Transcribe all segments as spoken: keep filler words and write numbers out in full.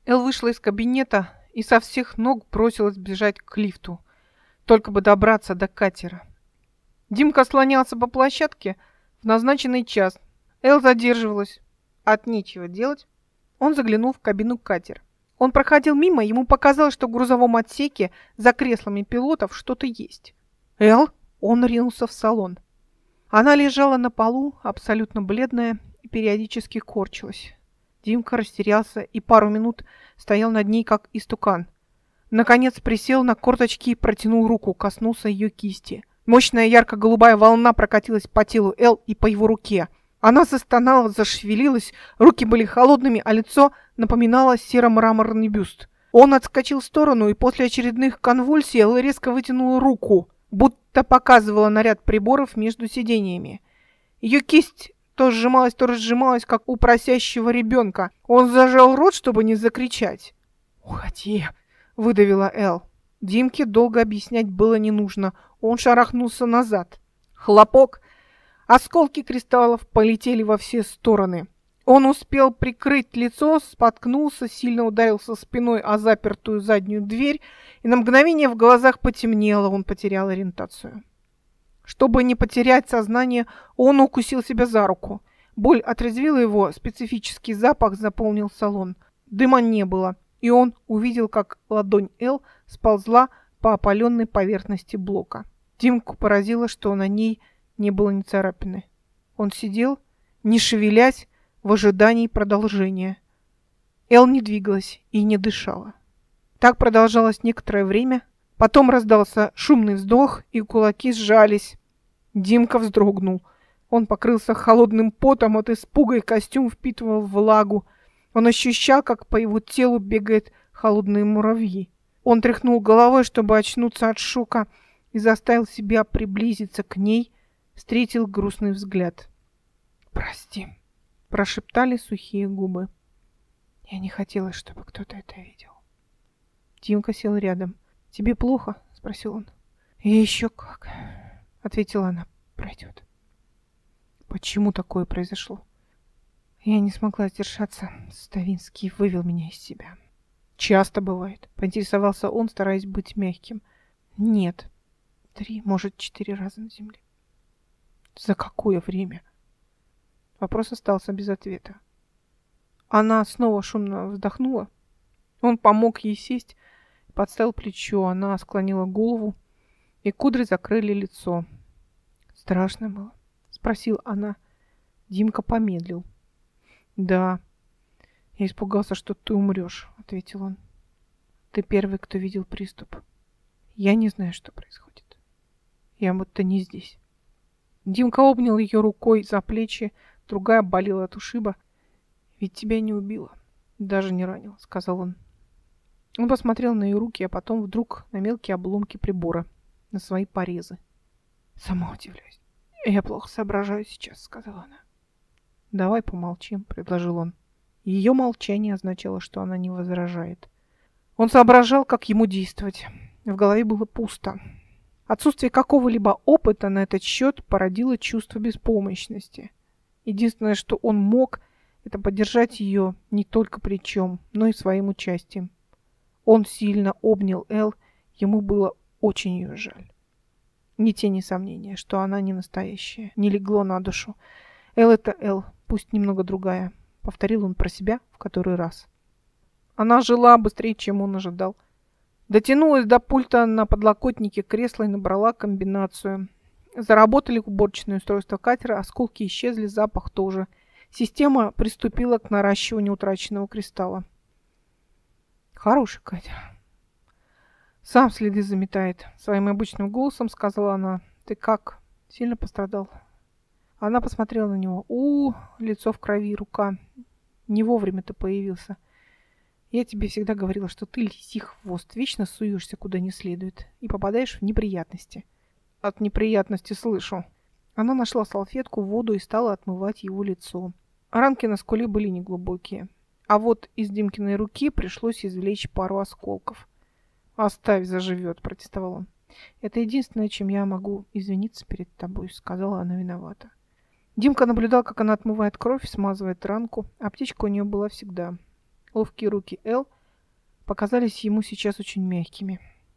Эл вышла из кабинета и со всех ног бросилась бежать к лифту, только бы добраться до катера. Димка слонялся по площадке в назначенный час. Эл задерживалась. От нечего делать. Он заглянул в кабину катера. Он проходил мимо, ему показалось, что в грузовом отсеке за креслами пилотов что-то есть. «Эл?» Он ринулся в салон. Она лежала на полу, абсолютно бледная, и периодически корчилась. Димка растерялся и пару минут стоял над ней, как истукан. Наконец присел на корточки и протянул руку, коснулся ее кисти. Мощная ярко-голубая волна прокатилась по телу Эл и по его руке. Она застонала, зашевелилась, руки были холодными, а лицо напоминало серо-мраморный бюст. Он отскочил в сторону, и после очередных конвульсий Эл резко вытянула руку, будто показывала на ряд приборов между сидениями. Ее кисть то сжималась, то разжималась, как у просящего ребенка. Он зажал рот, чтобы не закричать. «Уходи!» — выдавила Эл. Димке долго объяснять было не нужно. Он шарахнулся назад. Хлопок! Осколки кристаллов полетели во все стороны. Он успел прикрыть лицо, споткнулся, сильно ударился спиной о запертую заднюю дверь, и на мгновение в глазах потемнело, он потерял ориентацию. Чтобы не потерять сознание, он укусил себя за руку. Боль отрезвила его, специфический запах заполнил салон. Дыма не было, и он увидел, как ладонь Эл сползла по опаленной поверхности блока. Димку поразило, что на ней не было ни царапины. Он сидел, не шевелясь, в ожидании продолжения. Эл не двигалась и не дышала. Так продолжалось некоторое время. Потом раздался шумный вздох, и кулаки сжались. Димка вздрогнул. Он покрылся холодным потом от испуга, и костюм впитывал влагу. Он ощущал, как по его телу бегают холодные муравьи. Он тряхнул головой, чтобы очнуться от шока, и заставил себя приблизиться к ней, встретил грустный взгляд. «Прости», — прошептали сухие губы. «Я не хотела, чтобы кто-то это видел». Димка сел рядом. «Тебе плохо?» — спросил он. «И еще как», — ответила она. «Пройдет». «Почему такое произошло?» «Я не смогла сдержаться. Ставинский вывел меня из себя». «Часто бывает», — поинтересовался он, стараясь быть мягким. «Нет. Три, может, четыре раза на земле». «За какое время?» Вопрос остался без ответа. Она снова шумно вздохнула. Он помог ей сесть, подставил плечо. Она склонила голову, и кудри закрыли лицо. «Страшно было?» — спросила она. Димка помедлил. «Да, я испугался, что ты умрешь», — ответил он. «Ты первый, кто видел приступ. Я не знаю, что происходит. Я будто не здесь». Димка обнял ее рукой за плечи, другая болела от ушиба. «Ведь тебя не убило, даже не ранило», — сказал он. Он посмотрел на ее руки, а потом вдруг на мелкие обломки прибора, на свои порезы. «Сама удивляюсь. Я плохо соображаю сейчас», — сказала она. «Давай помолчим», — предложил он. Ее молчание означало, что она не возражает. Он соображал, как ему действовать. В голове было пусто. Отсутствие какого-либо опыта на этот счет породило чувство беспомощности. Единственное, что он мог, это поддержать ее не только плечом, но и своим участием. Он сильно обнял Эл, ему было очень ее жаль. Ни тени сомнения, что она не настоящая, не легло на душу. Эл — это Эл, пусть немного другая, повторил он про себя в который раз. Она жила быстрее, чем он ожидал. Дотянулась до пульта на подлокотнике кресла и набрала комбинацию. Заработали уборочные устройства катера, осколки исчезли, запах тоже. Система приступила к наращиванию утраченного кристалла. «Хороший катер. Сам следы заметает», — своим обычным голосом сказала она. «Ты как? Сильно пострадал?» Она посмотрела на него. У, лицо в крови, рука. Не вовремя ты появился. Я тебе всегда говорила, что ты лисий хвост, вечно суешься куда не следует и попадаешь в неприятности. От неприятности слышу. Она нашла салфетку, воду и стала отмывать его лицо. Ранки на скуле были неглубокие. А вот из Димкиной руки пришлось извлечь пару осколков. «Оставь, заживет», — протестовал он. «Это единственное, чем я могу извиниться перед тобой», — сказала она виновата. Димка наблюдал, как она отмывает кровь, смазывает ранку. Аптечка у нее была всегда. Ловкие руки Эл показались ему сейчас очень мягкими.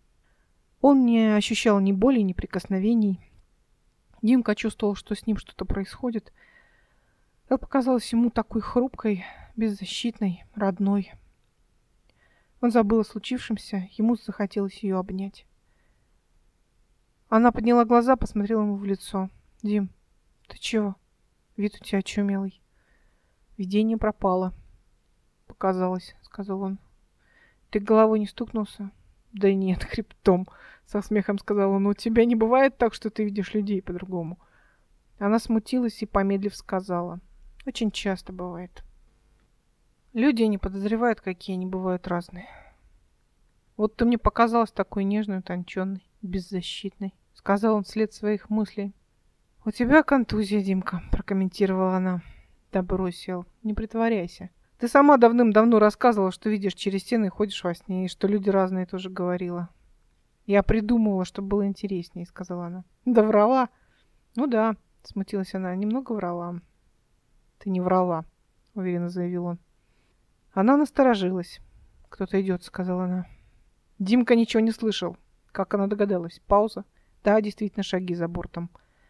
Он не ощущал ни боли, ни прикосновений. Димка чувствовал, что с ним что-то происходит. Эл показалась ему такой хрупкой, беззащитной, родной. Он забыл о случившемся, ему захотелось ее обнять. Она подняла глаза, посмотрела ему в лицо. «Дим, ты чего? Вид у тебя очумелый». «Видение пропало». «Показалось», — сказал он. «Ты головой не стукнулся?» «Да нет, хребтом», — со смехом сказал он. «У тебя не бывает так, что ты видишь людей по-другому». Она смутилась и, помедлив, сказала. «Очень часто бывает. Люди не подозревают, какие они бывают разные. Вот ты мне показалась такой нежной, утонченной, беззащитной», — сказал он вслед своих мыслей. «У тебя контузия, Димка», — прокомментировала она. «Да бросил, не притворяйся. Ты сама давным-давно рассказывала, что видишь через стены и ходишь во сне, и что люди разные тоже говорила». «Я придумывала, чтобы было интереснее», — сказала она. «Да врала?» «Ну да», — смутилась она, — «немного врала». «Ты не врала», — уверенно заявил он. Она насторожилась. «Кто-то идет», — сказала она. Димка ничего не слышал. Как она догадалась? Пауза. Да, действительно, шаги за бортом.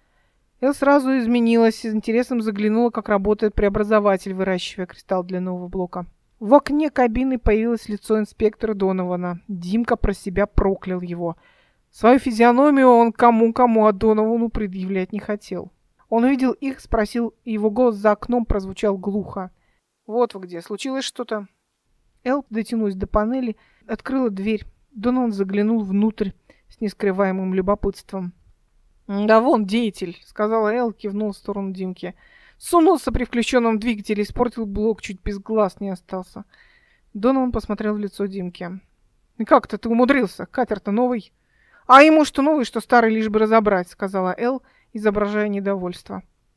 Эл сразу изменилась, с интересом заглянула, как работает преобразователь, выращивая кристалл для нового блока. В окне кабины появилось лицо инспектора Донована. Димка про себя проклял его. Свою физиономию он кому-кому, а Доновану предъявлять не хотел. Он увидел их, спросил, и его голос за окном прозвучал глухо. «Вот вы где, случилось что-то?» Эл дотянулась до панели, открыла дверь. Донован заглянул внутрь с нескрываемым любопытством. «Да вон деятель», — сказала Эл, кивнул в сторону Димки. «Сунулся при включенном двигателе, испортил блок, чуть без глаз не остался». Донован посмотрел в лицо Димки. «Как-то ты умудрился? Катер-то новый». «А ему что новый, что старый, лишь бы разобрать», — сказала Эл, изображая недовольство.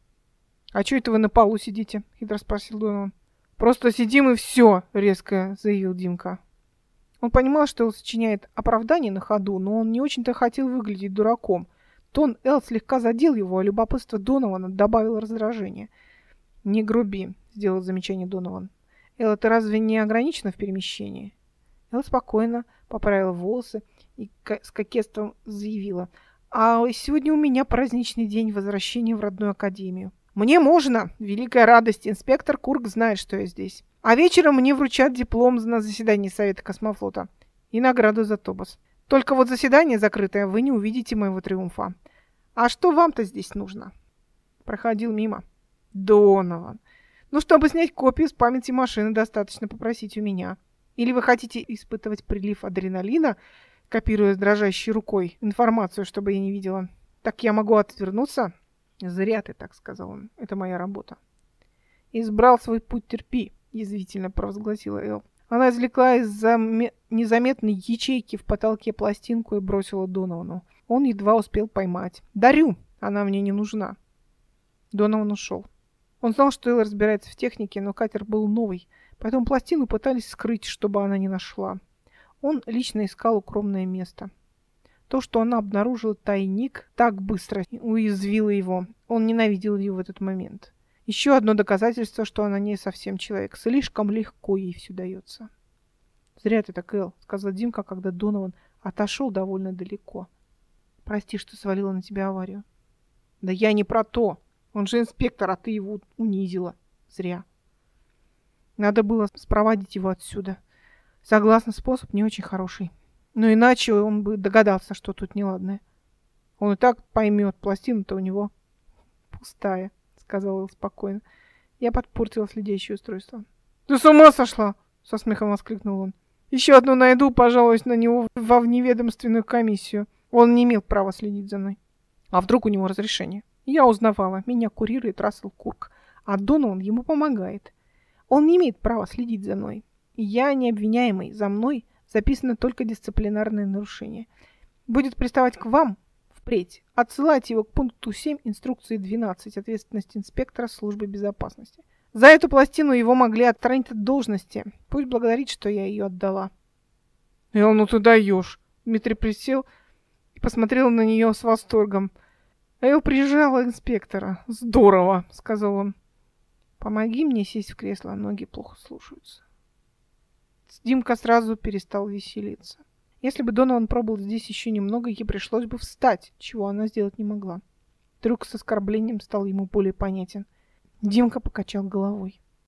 «А чё это вы на полу сидите?» — хитро спросил Донован. «Просто сидим и все», — резко заявил Димка. Он понимал, что Эл сочиняет оправдание на ходу, но он не очень-то хотел выглядеть дураком. Тон Эл слегка задел его, а любопытство Донована добавило раздражение. «Не груби», — сделал замечание Донован. «Эл, это разве не ограничено в перемещении?» Эл спокойно поправила волосы и с кокетством заявила. «А сегодня у меня праздничный день возвращения в родную академию». «Мне можно! Великая радость! Инспектор Курк знает, что я здесь. А вечером мне вручат диплом на заседании Совета космофлота и награду за Тобос. Только вот заседание закрытое, вы не увидите моего триумфа. А что вам-то здесь нужно?» Проходил мимо. «Донован, ну, чтобы снять копию с памяти машины, достаточно попросить у меня. Или вы хотите испытывать прилив адреналина, копируя с дрожащей рукой информацию, чтобы я не видела? Так я могу отвернуться?» «Зря ты так», — сказал он. «Это моя работа». «Избрал свой путь, терпи», — язвительно провозгласила Эл. Она извлекла из незаметной ячейки в потолке пластинку и бросила Доновану. Он едва успел поймать. «Дарю! Она мне не нужна». Донован ушел. Он знал, что Эл разбирается в технике, но катер был новый, поэтому пластину пытались скрыть, чтобы она не нашла. Он лично искал укромное место. То, что она обнаружила тайник, так быстро уязвило его. Он ненавидел ее в этот момент. Еще одно доказательство, что она не совсем человек. Слишком легко ей все дается. «Зря ты так, Эл», — сказал Димка, когда Донован отошел довольно далеко. «Прости, что свалила на тебя аварию». «Да я не про то. Он же инспектор, а ты его унизила. Зря. Надо было спровадить его отсюда. Согласна, способ не очень хороший. Но иначе он бы догадался, что тут неладное. Он и так поймет, пластина-то у него пустая», — сказала Эл спокойно. «Я подпортила следящее устройство». «Ты с ума сошла?» — со смехом воскликнул он. «Еще одну найду, пожалуюсь на него во вневедомственную комиссию. Он не имел права следить за мной. А вдруг у него разрешение? Я узнавала, меня курирует Рассел Курк, а Донован ему помогает. Он не имеет права следить за мной. Я не обвиняемый, за мной записано только дисциплинарное нарушение. Будет приставать к вам впредь. Отсылайте его к пункту семь инструкции двенадцать, ответственность инспектора службы безопасности. За эту пластину его могли отстранить от должности. Пусть благодарит, что я ее отдала». «Эл, ну ты даешь!» Дмитрий присел и посмотрел на нее с восторгом. Эл прижала инспектора. «Здорово!» — сказал он. «Помоги мне сесть в кресло, ноги плохо слушаются». Димка сразу перестал веселиться. Если бы Донован пробыл здесь еще немного, ей пришлось бы встать, чего она сделать не могла. Трюк с оскорблением стал ему более понятен. Димка покачал головой.